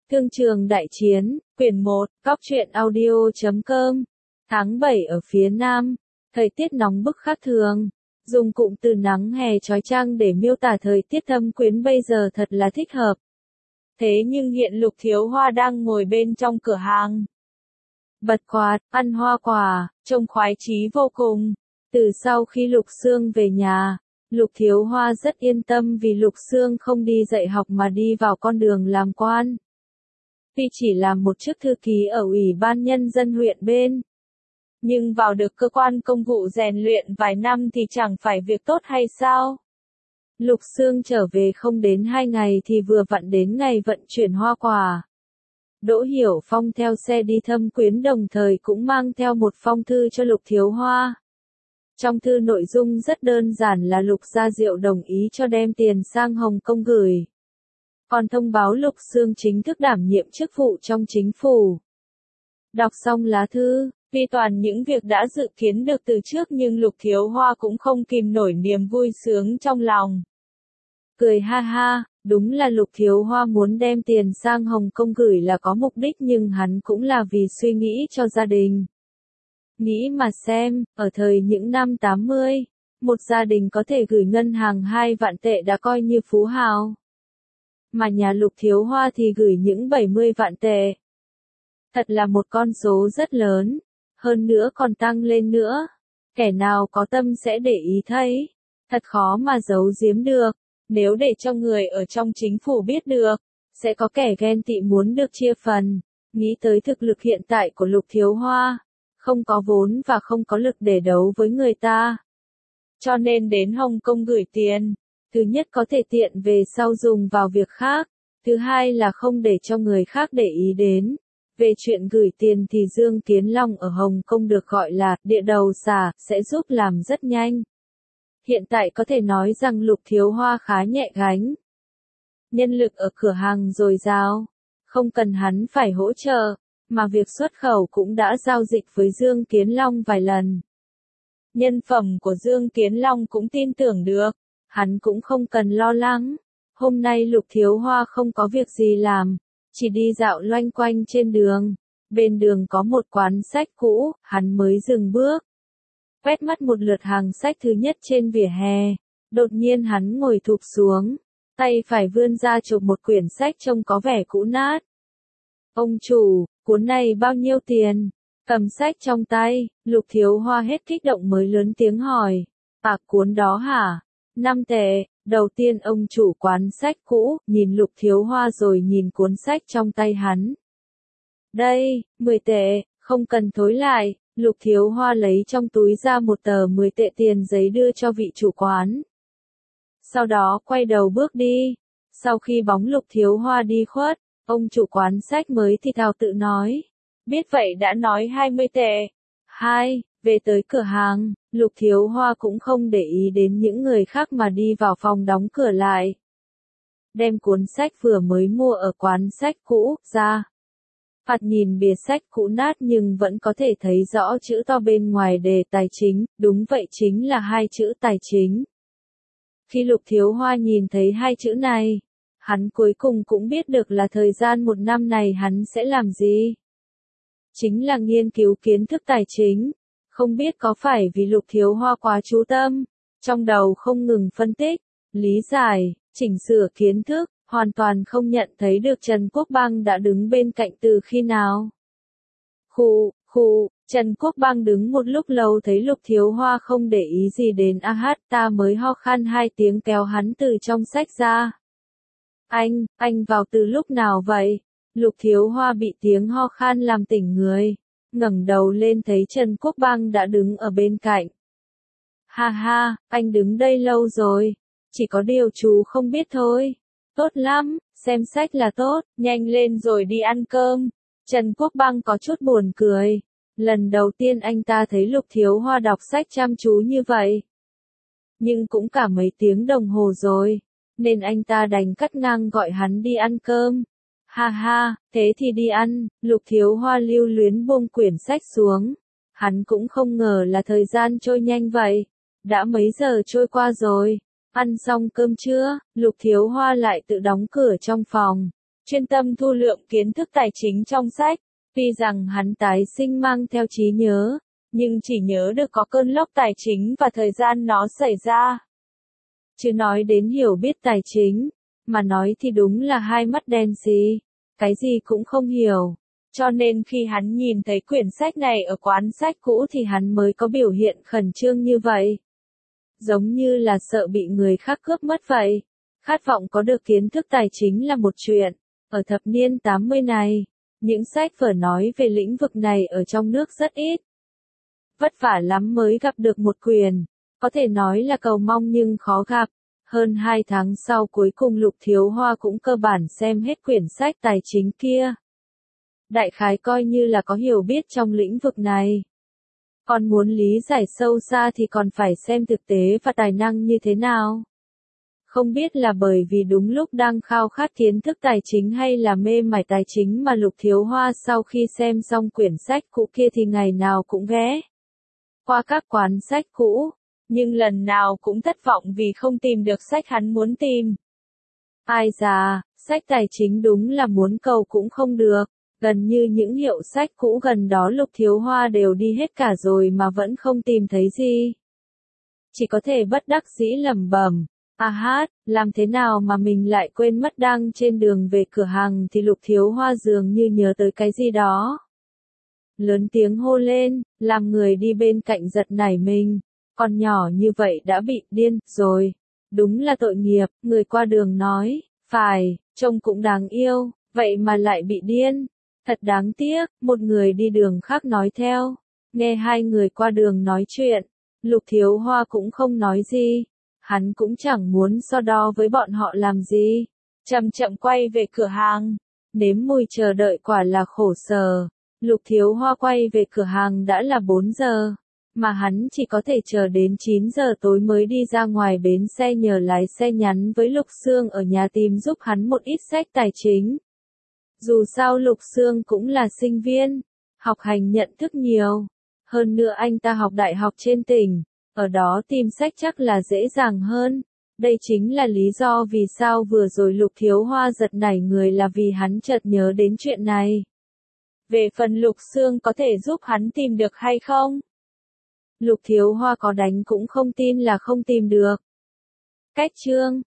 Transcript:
Thương trường đại chiến, quyển 1, Cóc truyện audio.com. Tháng 7 ở phía Nam, thời tiết nóng bức khác thường. Dùng cụm từ nắng hè chói chang để miêu tả thời tiết thâm quyến bây giờ thật là thích hợp. Thế nhưng hiện Lục Thiếu Hoa đang ngồi bên trong cửa hàng. Bật quạt, ăn hoa quả, trông khoái chí vô cùng. Từ sau khi Lục Sương về nhà, Lục Thiếu Hoa rất yên tâm vì Lục Sương không đi dạy học mà đi vào con đường làm quan. Tuy chỉ làm một chức thư ký ở Ủy ban Nhân dân huyện bên, nhưng vào được cơ quan công vụ rèn luyện vài năm thì chẳng phải việc tốt hay sao? Lục Sương trở về không đến 2 ngày thì vừa vặn đến ngày vận chuyển hoa quả. Đỗ Hiểu Phong theo xe đi thâm quyến đồng thời cũng mang theo một phong thư cho Lục Thiếu Hoa. Trong thư nội dung rất đơn giản là Lục Gia Diệu đồng ý cho đem tiền sang Hồng Kông gửi. Còn thông báo Lục Sương chính thức đảm nhiệm chức vụ trong chính phủ. Đọc xong lá thư, vì toàn những việc đã dự kiến được từ trước nhưng Lục Thiếu Hoa cũng không kìm nổi niềm vui sướng trong lòng. Cười ha ha, đúng là Lục Thiếu Hoa muốn đem tiền sang Hồng Kông gửi là có mục đích nhưng hắn cũng là vì suy nghĩ cho gia đình. Nghĩ mà xem, ở thời những năm 80, một gia đình có thể gửi ngân hàng 2 vạn tệ đã coi như phú hào. Mà nhà Lục Thiếu Hoa thì gửi những 70 vạn tệ. Thật là một con số rất lớn, hơn nữa còn tăng lên nữa. Kẻ nào có tâm sẽ để ý thấy, thật khó mà giấu giếm được. Nếu để cho người ở trong chính phủ biết được, sẽ có kẻ ghen tị muốn được chia phần. Nghĩ tới thực lực hiện tại của Lục Thiếu Hoa, không có vốn và không có lực để đấu với người ta. Cho nên đến Hồng Kông gửi tiền. Thứ nhất có thể tiện về sau dùng vào việc khác. Thứ hai là không để cho người khác để ý đến. Về chuyện gửi tiền thì Dương Kiến Long ở Hồng Kông được gọi là địa đầu xà, sẽ giúp làm rất nhanh. Hiện tại có thể nói rằng Lục Thiếu Hoa khá nhẹ gánh. Nhân lực ở cửa hàng dồi dào, không cần hắn phải hỗ trợ, mà việc xuất khẩu cũng đã giao dịch với Dương Kiến Long vài lần. Nhân phẩm của Dương Kiến Long cũng tin tưởng được, hắn cũng không cần lo lắng. Hôm nay Lục Thiếu Hoa không có việc gì làm, chỉ đi dạo loanh quanh trên đường. Bên đường có một quán sách cũ, hắn mới dừng bước. Quét mắt một lượt hàng sách thứ nhất trên vỉa hè, đột nhiên hắn ngồi thụp xuống, tay phải vươn ra chụp một quyển sách trông có vẻ cũ nát. Ông chủ, cuốn này bao nhiêu tiền? Cầm sách trong tay, Lục Thiếu Hoa hết kích động mới lớn tiếng hỏi. Cuốn đó hả? 5 tệ. Đầu tiên ông chủ quán sách cũ, nhìn Lục Thiếu Hoa rồi nhìn cuốn sách trong tay hắn. Đây, 10 tệ, không cần thối lại. Lục Thiếu Hoa lấy trong túi ra một tờ 10 tệ tiền giấy đưa cho vị chủ quán. Sau đó quay đầu bước đi. Sau khi bóng Lục Thiếu Hoa đi khuất, ông chủ quán sách mới thì thào tự nói. Biết vậy đã nói 20 tệ. Về tới cửa hàng, Lục Thiếu Hoa cũng không để ý đến những người khác mà đi vào phòng đóng cửa lại. Đem cuốn sách vừa mới mua ở quán sách cũ ra. Phạt nhìn bìa sách cũ nát nhưng vẫn có thể thấy rõ chữ to bên ngoài đề tài chính, đúng vậy chính là 2 chữ tài chính. Khi Lục Thiếu Hoa nhìn thấy 2 chữ này, hắn cuối cùng cũng biết được là thời gian 1 năm này hắn sẽ làm gì. Chính là nghiên cứu kiến thức tài chính. Không biết có phải vì Lục Thiếu Hoa quá chú tâm, trong đầu không ngừng phân tích, lý giải, chỉnh sửa kiến thức, hoàn toàn không nhận thấy được Trần Quốc Bang đã đứng bên cạnh từ khi nào. Trần Quốc Bang đứng một lúc lâu thấy Lục Thiếu Hoa không để ý gì đến ta mới ho khan 2 tiếng kéo hắn từ trong sách ra. Anh vào từ lúc nào vậy? Lục Thiếu Hoa bị tiếng ho khan làm tỉnh người. Ngẩng đầu lên thấy Trần Quốc Bang đã đứng ở bên cạnh. Anh đứng đây lâu rồi. Chỉ có điều chú không biết thôi. Tốt lắm, xem sách là tốt, nhanh lên rồi đi ăn cơm. Trần Quốc Bang có chút buồn cười. Lần đầu tiên anh ta thấy Lục Thiếu Hoa đọc sách chăm chú như vậy. Nhưng cũng cả mấy tiếng đồng hồ rồi, nên anh ta đành cắt ngang gọi hắn đi ăn cơm. Thế thì đi ăn. Lục Thiếu Hoa lưu luyến buông quyển sách xuống. Hắn cũng không ngờ là thời gian trôi nhanh vậy. Đã mấy giờ trôi qua rồi. Ăn xong cơm trưa, Lục Thiếu Hoa lại tự đóng cửa trong phòng. chuyên tâm thu lượm kiến thức tài chính trong sách. Tuy rằng hắn tái sinh mang theo trí nhớ, nhưng chỉ nhớ được có cơn lốc tài chính và thời gian nó xảy ra. Chứ nói đến hiểu biết tài chính, mà nói thì đúng là hai mắt đen xì, cái gì cũng không hiểu. Cho nên khi hắn nhìn thấy quyển sách này ở quán sách cũ thì hắn mới có biểu hiện khẩn trương như vậy. Giống như là sợ bị người khác cướp mất vậy. Khát vọng có được kiến thức tài chính là một chuyện. Ở thập niên 80 này, những sách vở nói về lĩnh vực này ở trong nước rất ít. Vất vả lắm mới gặp được một quyển, có thể nói là cầu mong nhưng khó gặp. Hơn 2 tháng sau cuối cùng Lục Thiếu Hoa cũng cơ bản xem hết quyển sách tài chính kia. Đại khái coi như là có hiểu biết trong lĩnh vực này. Còn muốn lý giải sâu xa thì còn phải xem thực tế và tài năng như thế nào. Không biết là bởi vì đúng lúc đang khao khát kiến thức tài chính hay là mê mải tài chính mà Lục Thiếu Hoa sau khi xem xong quyển sách cũ kia thì ngày nào cũng ghé qua các quán sách cũ, nhưng lần nào cũng thất vọng vì không tìm được sách hắn muốn tìm. Ai già, sách tài chính đúng là muốn cầu cũng không được, gần như những hiệu sách cũ gần đó Lục Thiếu Hoa đều đi hết cả rồi mà vẫn không tìm thấy gì. Chỉ có thể bất đắc dĩ lẩm bẩm. Làm thế nào mà mình lại quên mất đang trên đường về cửa hàng thì Lục Thiếu Hoa dường như nhớ tới cái gì đó. Lớn tiếng hô lên, làm người đi bên cạnh giật nảy mình. Con nhỏ như vậy đã bị điên rồi. Đúng là tội nghiệp, người qua đường nói, phải, trông cũng đáng yêu, vậy mà lại bị điên. Thật đáng tiếc, một người đi đường khác nói theo. Nghe hai người qua đường nói chuyện, Lục Thiếu Hoa cũng không nói gì. Hắn cũng chẳng muốn so đo với bọn họ làm gì. Chậm chậm quay về cửa hàng. Nếm mùi chờ đợi quả là khổ sở. Lục Thiếu Hoa quay về cửa hàng đã là 4 giờ. Mà hắn chỉ có thể chờ đến 9 giờ tối mới đi ra ngoài bến xe nhờ lái xe nhắn với Lục Sương ở nhà tìm giúp hắn một ít sách tài chính. Dù sao Lục Sương cũng là sinh viên, học hành nhận thức nhiều. Hơn nữa anh ta học đại học trên tỉnh. Ở đó tìm sách chắc là dễ dàng hơn. Đây chính là lý do vì sao vừa rồi Lục Thiếu Hoa giật nảy người là vì hắn chợt nhớ đến chuyện này. Về phần Lục Sương có thể giúp hắn tìm được hay không? Lục Thiếu Hoa có đánh cũng không tin là không tìm được. Cách chương